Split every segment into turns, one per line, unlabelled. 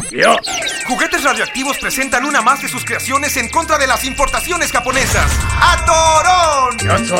Juguetes Radioactivos presentan una más de sus creaciones en contra de las importaciones japonesas. ¡Atorón!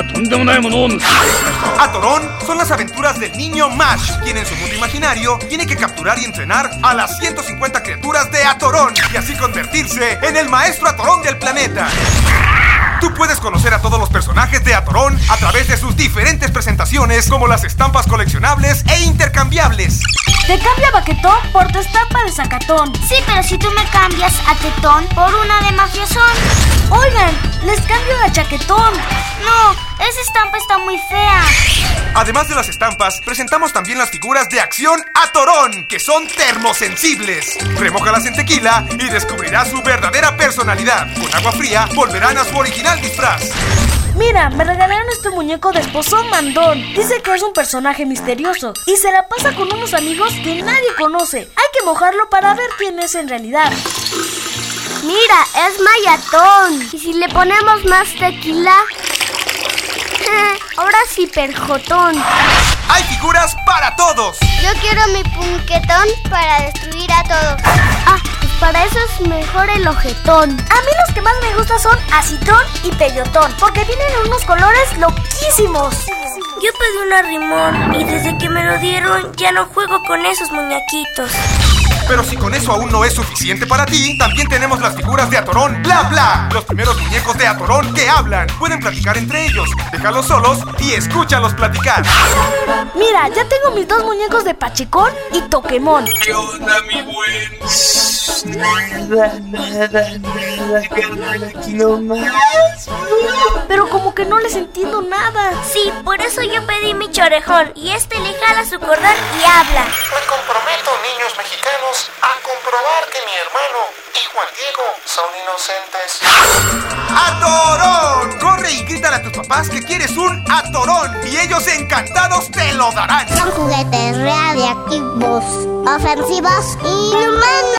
Atorón son las aventuras del niño Mash, quien en su mundo imaginario tiene que capturar y entrenar a las 150 criaturas de Atorón y así convertirse en el maestro Atorón del planeta. Tú puedes conocer a todos los personajes de Atorón a través de sus diferentes presentaciones, como las estampas coleccionables e intercambiables.
Te cambia Baquetón por tu estampa de Zacatón.
Sí, pero si tú me cambias a Tetón por una de Mafiosón.
Oigan, les cambio a Chaquetón.
No, esa estampa está muy fea.
Además de las estampas, presentamos también las figuras de acción Atorón, que son termosensibles. Remójalas en tequila y descubrirás su verdadera personalidad. Con agua fría volverán a su original disfraz.
Mira, me regalaron este muñeco de esposo mandón. Dice que es un personaje misterioso y se la pasa con unos amigos que nadie conoce. Hay que mojarlo para ver quién es en realidad.
Mira, es Mayatón. ¿Y si le ponemos más tequila? Ahora sí, Perjotón.
¡Hay figuras para todos!
Yo quiero mi punquetón para destruir a todos. Pues para eso es mejor el ojetón.
A mí los que más me gustan son Acitrón y Peyotón, porque tienen unos colores loquísimos.
Yo pedí un arrimón y desde que me lo dieron ya no juego con esos muñequitos.
Pero si con eso aún no es suficiente para ti, también tenemos las figuras de Atorón Bla Bla, los primeros muñecos de Atorón que hablan. Pueden platicar entre ellos, déjalos solos y escúchalos platicar.
Mira, ya tengo mis dos muñecos de Pachecón y Toquemón.
¿Qué onda, mi buen? Nada, carnal, aquí nomás.
Pero como que no les entiendo nada.
Sí, por eso yo pedí mi chorejón y le jala su cordón y habla.
Me comprometo, niños mexicanos, a comprobar que mi hermano y Juan Diego son inocentes.
¡Atorón! Corre y grítale a tus papás que quieres un Atorón y ellos encantados te lo darán.
Son juguetes radiactivos, ofensivos y humanos.